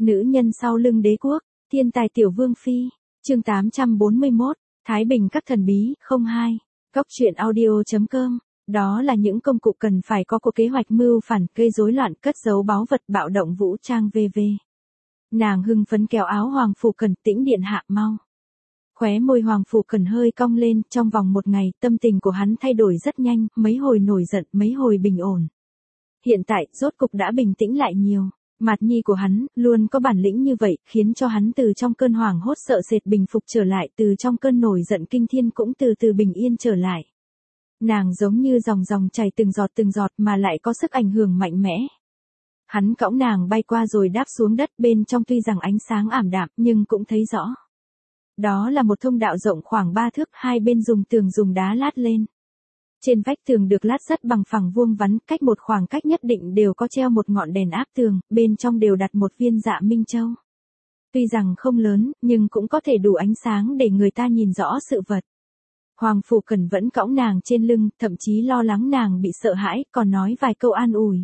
Nữ nhân sau lưng đế quốc, thiên tài tiểu vương phi, chương 841, Thái Bình các thần bí, 02, góc truyện audio.com. Đó là những công cụ cần phải có của kế hoạch mưu phản, gây rối loạn, cất giấu báu vật, bạo động vũ trang v.v. Nàng hưng phấn kéo áo Hoàng Phủ Cần, Tĩnh điện hạ mau. Khóe môi Hoàng Phủ Cần hơi cong lên, trong vòng một ngày, tâm tình của hắn thay đổi rất nhanh, mấy hồi nổi giận, mấy hồi bình ổn. Hiện tại, rốt cục đã bình tĩnh lại nhiều. Mạt nhi của hắn, luôn có bản lĩnh như vậy, khiến cho hắn từ trong cơn hoảng hốt sợ sệt bình phục trở lại, từ trong cơn nổi giận kinh thiên cũng từ từ bình yên trở lại. Nàng giống như dòng dòng chảy từng giọt mà lại có sức ảnh hưởng mạnh mẽ. Hắn cõng nàng bay qua rồi đáp xuống đất, bên trong tuy rằng ánh sáng ảm đạm nhưng cũng thấy rõ. Đó là một thông đạo rộng khoảng 3 thước, hai bên dùng tường dùng đá lát lên. Trên vách tường được lát sắt bằng phẳng vuông vắn, cách một khoảng cách nhất định đều có treo một ngọn đèn áp tường, bên trong đều đặt một viên dạ minh châu. Tuy rằng không lớn, nhưng cũng có thể đủ ánh sáng để người ta nhìn rõ sự vật. Hoàng Phủ Cần vẫn cõng nàng trên lưng, thậm chí lo lắng nàng bị sợ hãi, còn nói vài câu an ủi.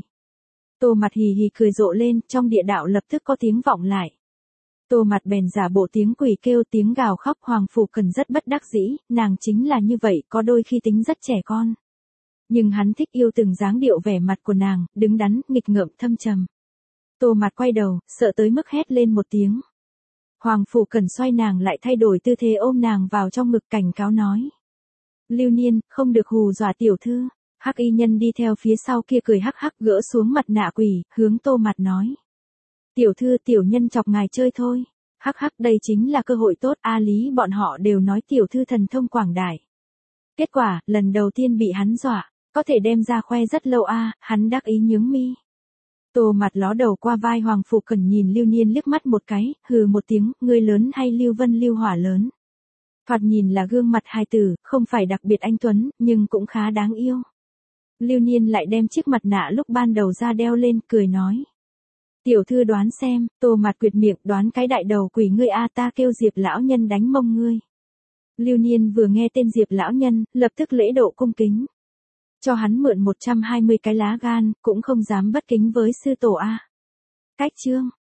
Tô Mặt hì hì cười rộ lên, trong địa đạo lập tức có tiếng vọng lại. Tô Mặt bèn giả bộ tiếng quỷ kêu, tiếng gào khóc. Hoàng Phủ Cần rất bất đắc dĩ, nàng chính là như vậy, có đôi khi tính rất trẻ con. Nhưng hắn thích yêu từng dáng điệu vẻ mặt của nàng, đứng đắn, nghịch ngợm, thâm trầm. Tô Mặt quay đầu, sợ tới mức hét lên một tiếng. Hoàng Phủ Cần xoay nàng lại, thay đổi tư thế ôm nàng vào trong ngực, cảnh cáo nói. Lưu Niên, không được hù dọa tiểu thư. Hắc y nhân đi theo phía sau kia cười hắc hắc, gỡ xuống mặt nạ quỷ, hướng Tô Mặt nói. Tiểu thư, tiểu nhân chọc ngài chơi thôi. Hắc hắc, đây chính là cơ hội tốt, A Lý bọn họ đều nói tiểu thư thần thông quảng đại. Kết quả, lần đầu tiên bị hắn dọa, có thể đem ra khoe rất lâu a, hắn đắc ý nhướng mi. Tô Mặt ló đầu qua vai Hoàng Phủ Cần, nhìn Lưu Niên liếc mắt một cái, hừ một tiếng, ngươi lớn hay Lưu Vân Lưu Hỏa lớn. Thoạt nhìn là gương mặt hài tử, không phải đặc biệt anh tuấn, nhưng cũng khá đáng yêu. Lưu Niên lại đem chiếc mặt nạ lúc ban đầu ra đeo lên, cười nói. Tiểu thư đoán xem. Tô Mặt quyệt miệng, đoán cái đại đầu quỷ ngươi a, ta kêu Diệp lão nhân đánh mông ngươi. Lưu Niên vừa nghe tên Diệp lão nhân, lập tức lễ độ cung kính. Cho hắn mượn 120 cái lá gan, cũng không dám bất kính với sư tổ a. Cách chương.